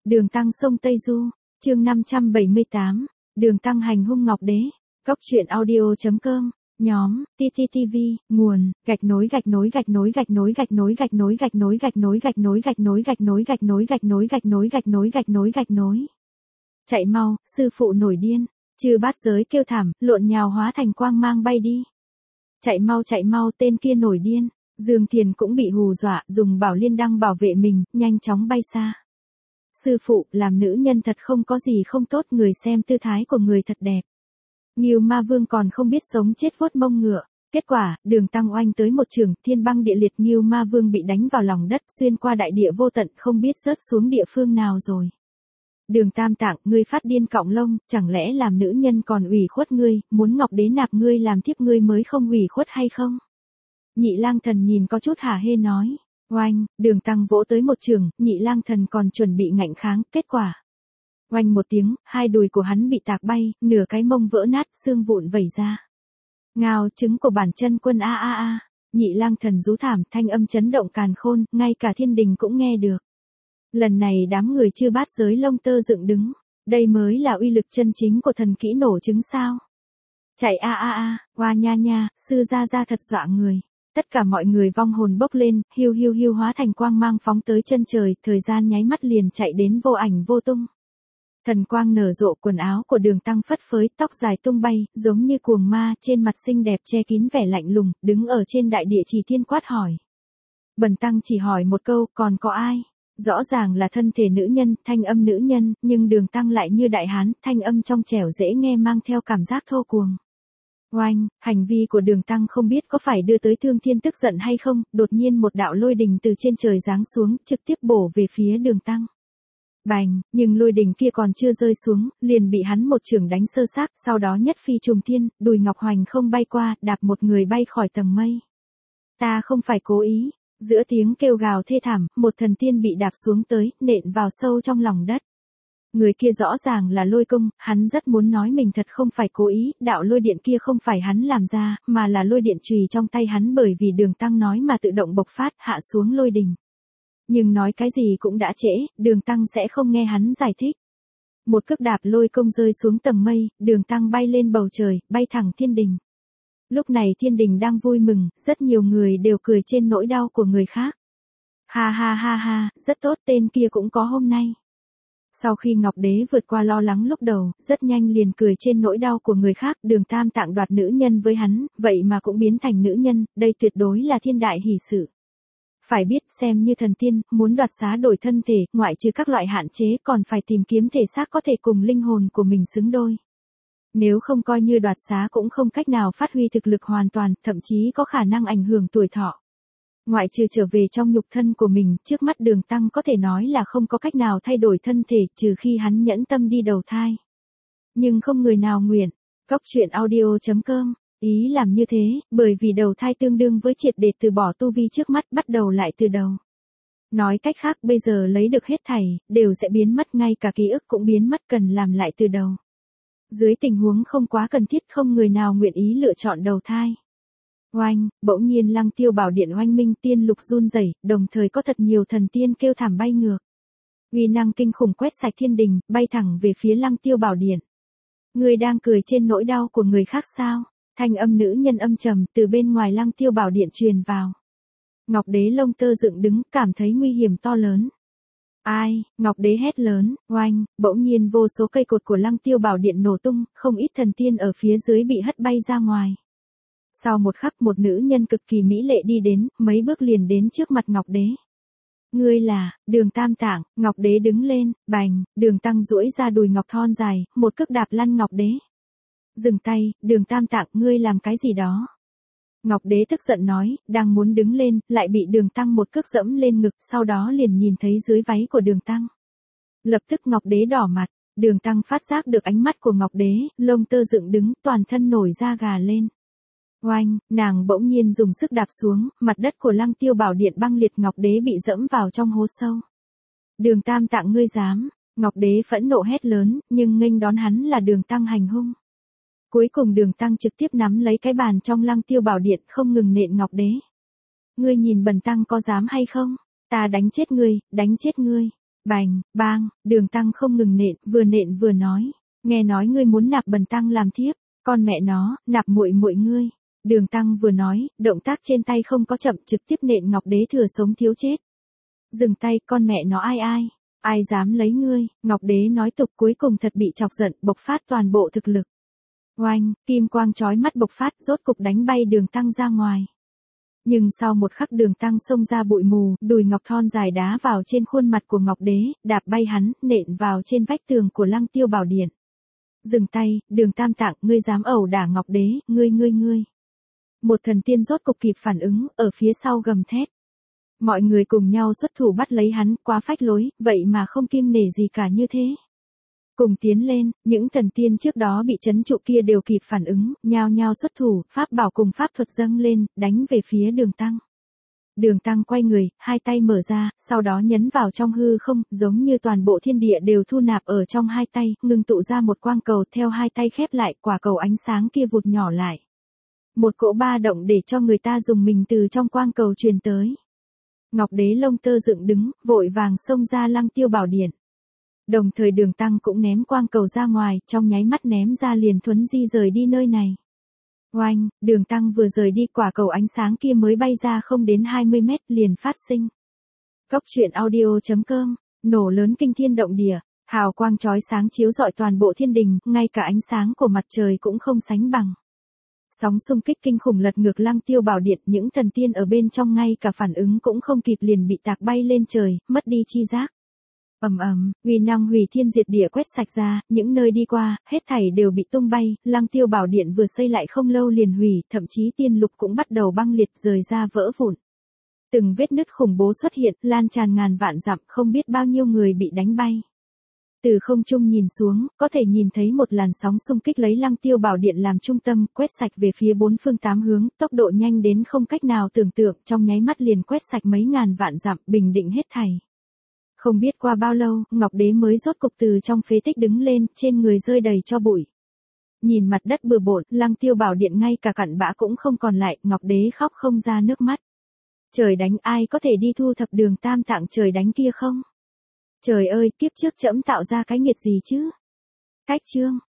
Đường Tăng sông Tây Du, chương 578, Đường Tăng hành hung Ngọc Đế, Cốc truyện audio.com, nhóm, TTTV, nguồn, gạch nối. Chạy mau, sư phụ nổi điên, chư bát giới kêu thảm, lộn nhào hóa thành quang mang bay đi. Chạy mau, tên kia nổi điên. Dương Thiền cũng bị hù dọa, dùng bảo liên đăng bảo vệ mình, nhanh chóng bay xa. Sư phụ, làm nữ nhân thật không có gì không tốt, người xem tư thái của người thật đẹp. Ngưu Ma Vương còn không biết sống chết vuốt mông ngựa. Kết quả, Đường Tăng oanh tới một trường, thiên băng địa liệt, Ngưu Ma Vương bị đánh vào lòng đất, xuyên qua đại địa vô tận, không biết rớt xuống địa phương nào rồi. Đường Tam Tạng, ngươi phát điên cọng lông, chẳng lẽ làm nữ nhân còn ủy khuất ngươi, muốn Ngọc Đế nạp ngươi làm thiếp ngươi mới không ủy khuất hay không? Nhị Lang Thần nhìn có chút hả hê nói. Oanh, Đường Tăng vỗ tới một trường, Nhị Lang Thần còn chuẩn bị ngạnh kháng, kết quả. Oanh một tiếng, hai đùi của hắn bị tạc bay, nửa cái mông vỡ nát, xương vụn vẩy ra. Ngao, trứng của bản chân quân a. Nhị Lang Thần rú thảm, thanh âm chấn động càn khôn, ngay cả thiên đình cũng nghe được. Lần này đám người chư bát giới lông tơ dựng đứng, đây mới là uy lực chân chính của thần kỹ nổ trứng sao. Chạy a, hoa nha, sư gia thật dọa người. Tất cả mọi người vong hồn bốc lên, hiu hóa thành quang mang phóng tới chân trời, thời gian nháy mắt liền chạy đến vô ảnh vô tung. Thần quang nở rộ, quần áo của Đường Tăng phất phới, tóc dài tung bay, giống như cuồng ma, trên mặt xinh đẹp che kín vẻ lạnh lùng, đứng ở trên đại địa chỉ thiên quát hỏi. Bần Tăng chỉ hỏi một câu, còn có ai? Rõ ràng là thân thể nữ nhân, thanh âm nữ nhân, nhưng Đường Tăng lại như đại hán, thanh âm trong trẻo dễ nghe mang theo cảm giác thô cuồng. Oanh, hành vi của Đường Tăng không biết có phải đưa tới Thương Thiên tức giận hay không, đột nhiên một đạo lôi đình từ trên trời giáng xuống, trực tiếp bổ về phía Đường Tăng. Bành, nhưng lôi đình kia còn chưa rơi xuống, liền bị hắn một chưởng đánh sơ xác, sau đó nhất phi trùng thiên, đùi ngọc hoành không bay qua, đạp một người bay khỏi tầng mây. Ta không phải cố ý. Giữa tiếng kêu gào thê thảm, một thần tiên bị đạp xuống tới, nện vào sâu trong lòng đất. Người kia rõ ràng là Lôi Công, hắn rất muốn nói mình thật không phải cố ý, đạo lôi điện kia không phải hắn làm ra, mà là lôi điện chùy trong tay hắn bởi vì Đường Tăng nói mà tự động bộc phát, hạ xuống lôi đình. Nhưng nói cái gì cũng đã trễ, Đường Tăng sẽ không nghe hắn giải thích. Một cước đạp Lôi Công rơi xuống tầng mây, Đường Tăng bay lên bầu trời, bay thẳng thiên đình. Lúc này thiên đình đang vui mừng, rất nhiều người đều cười trên nỗi đau của người khác. Ha, rất tốt, tên kia cũng có hôm nay. Sau khi Ngọc Đế vượt qua lo lắng lúc đầu, rất nhanh liền cười trên nỗi đau của người khác, Đường Tam Tạng đoạt nữ nhân với hắn, vậy mà cũng biến thành nữ nhân, đây tuyệt đối là thiên đại hỷ sự. Phải biết, xem như thần tiên, muốn đoạt xá đổi thân thể, ngoại trừ các loại hạn chế còn phải tìm kiếm thể xác có thể cùng linh hồn của mình xứng đôi. Nếu không coi như đoạt xá cũng không cách nào phát huy thực lực hoàn toàn, thậm chí có khả năng ảnh hưởng tuổi thọ. Ngoại trừ trở về trong nhục thân của mình, trước mắt Đường Tăng có thể nói là không có cách nào thay đổi thân thể, trừ khi hắn nhẫn tâm đi đầu thai. Nhưng không người nào nguyện. Cốc truyện audio.com, ý làm như thế, bởi vì đầu thai tương đương với triệt để từ bỏ tu vi trước mắt, bắt đầu lại từ đầu. Nói cách khác, bây giờ lấy được hết thảy, đều sẽ biến mất, ngay cả ký ức cũng biến mất, cần làm lại từ đầu. Dưới tình huống không quá cần thiết, không người nào nguyện ý lựa chọn đầu thai. Oanh, bỗng nhiên Lăng Tiêu Bảo Điện oanh minh, tiên lục run rẩy, đồng thời có thật nhiều thần tiên kêu thảm bay ngược. Uy năng kinh khủng quét sạch thiên đình, bay thẳng về phía Lăng Tiêu Bảo Điện. Người đang cười trên nỗi đau của người khác sao? Thanh âm nữ nhân âm trầm từ bên ngoài Lăng Tiêu Bảo Điện truyền vào. Ngọc Đế lông tơ dựng đứng, cảm thấy nguy hiểm to lớn. Ai, Ngọc Đế hét lớn, oanh, bỗng nhiên vô số cây cột của Lăng Tiêu Bảo Điện nổ tung, không ít thần tiên ở phía dưới bị hất bay ra ngoài. Sau một khắc, một nữ nhân cực kỳ mỹ lệ đi đến, mấy bước liền đến trước mặt Ngọc Đế. Ngươi là, Đường Tam Tạng. Ngọc Đế đứng lên, bành, Đường Tăng duỗi ra đùi ngọc thon dài, một cước đạp lăn Ngọc Đế. Dừng tay, Đường Tam Tạng, ngươi làm cái gì đó? Ngọc Đế tức giận nói, đang muốn đứng lên, lại bị Đường Tăng một cước dẫm lên ngực, sau đó liền nhìn thấy dưới váy của Đường Tăng. Lập tức Ngọc Đế đỏ mặt, Đường Tăng phát giác được ánh mắt của Ngọc Đế, lông tơ dựng đứng, toàn thân nổi da gà lên. Oanh, nàng bỗng nhiên dùng sức đạp xuống, mặt đất của Lăng Tiêu Bảo Điện băng liệt, Ngọc Đế bị dẫm vào trong hố sâu. Đường Tam Tạng, ngươi dám? Ngọc Đế phẫn nộ hét lớn, nhưng nghênh đón hắn là Đường Tăng hành hung. Cuối cùng Đường Tăng trực tiếp nắm lấy cái bàn trong Lăng Tiêu Bảo Điện, không ngừng nện Ngọc Đế. Ngươi nhìn bần tăng có dám hay không? Ta đánh chết ngươi, đánh chết ngươi. Bành, bang, Đường Tăng không ngừng nện vừa nói, nghe nói ngươi muốn nạp Bần Tăng làm thiếp, con mẹ nó, nạp muội muội ngươi. Đường Tăng vừa nói, động tác trên tay không có chậm, trực tiếp nện Ngọc Đế thừa sống thiếu chết. Dừng tay, con mẹ nó ai dám lấy ngươi. Ngọc Đế nói tục, cuối cùng thật bị chọc giận, bộc phát toàn bộ thực lực. Oanh, kim quang chói mắt bộc phát, rốt cục đánh bay Đường Tăng ra ngoài. Nhưng sau một khắc Đường Tăng xông ra bụi mù, đùi ngọc thon dài đá vào trên khuôn mặt của Ngọc Đế, đạp bay hắn, nện vào trên vách tường của Lăng Tiêu Bảo Điện. Dừng tay, Đường Tam Tạng, ngươi dám ẩu đả Ngọc Đế, ngươi. Một thần tiên rốt cục kịp phản ứng, ở phía sau gầm thét. Mọi người cùng nhau xuất thủ bắt lấy hắn, quá phách lối, vậy mà không kiêng nể gì cả như thế. Cùng tiến lên, những thần tiên trước đó bị trấn trụ kia đều kịp phản ứng, nhao nhao xuất thủ, pháp bảo cùng pháp thuật dâng lên, đánh về phía Đường Tăng. Đường Tăng quay người, hai tay mở ra, sau đó nhấn vào trong hư không, giống như toàn bộ thiên địa đều thu nạp ở trong hai tay, ngưng tụ ra một quang cầu, theo hai tay khép lại, quả cầu ánh sáng kia vụt nhỏ lại. Một cỗ ba động để cho người ta dùng mình từ trong quang cầu truyền tới. Ngọc Đế lông tơ dựng đứng, vội vàng xông ra Lăng Tiêu Bảo Điện. Đồng thời Đường Tăng cũng ném quang cầu ra ngoài, trong nháy mắt ném ra liền thuấn di rời đi nơi này. Oanh, Đường Tăng vừa rời đi, quả cầu ánh sáng kia mới bay ra không đến 20 mét liền phát sinh. Cốc truyện audio.com, nổ lớn kinh thiên động địa, hào quang chói sáng chiếu rọi toàn bộ thiên đình, ngay cả ánh sáng của mặt trời cũng không sánh bằng. Sóng xung kích kinh khủng lật ngược Lăng Tiêu Bảo Điện, những thần tiên ở bên trong ngay cả phản ứng cũng không kịp liền bị tạc bay lên trời, mất đi chi giác. Uy năng hủy thiên diệt địa quét sạch ra, những nơi đi qua, hết thảy đều bị tung bay, Lăng Tiêu Bảo Điện vừa xây lại không lâu liền hủy, thậm chí tiên lục cũng bắt đầu băng liệt rời ra vỡ vụn. Từng vết nứt khủng bố xuất hiện, lan tràn ngàn vạn dặm, không biết bao nhiêu người bị đánh bay. Từ không trung nhìn xuống, có thể nhìn thấy một làn sóng xung kích lấy Lăng Tiêu Bảo Điện làm trung tâm, quét sạch về phía bốn phương tám hướng, tốc độ nhanh đến không cách nào tưởng tượng, trong nháy mắt liền quét sạch mấy ngàn vạn dặm, bình định hết thảy. Không biết qua bao lâu, Ngọc Đế mới rốt cục từ trong phế tích đứng lên, trên người rơi đầy tro bụi. Nhìn mặt đất bừa bộn, Lăng Tiêu Bảo Điện ngay cả cặn bã cũng không còn lại, Ngọc Đế khóc không ra nước mắt. Trời đánh, ai có thể đi thu thập Đường Tam Tạng trời đánh kia không? Trời ơi, kiếp trước trẫm tạo ra cái nghiệt gì chứ? Cách chương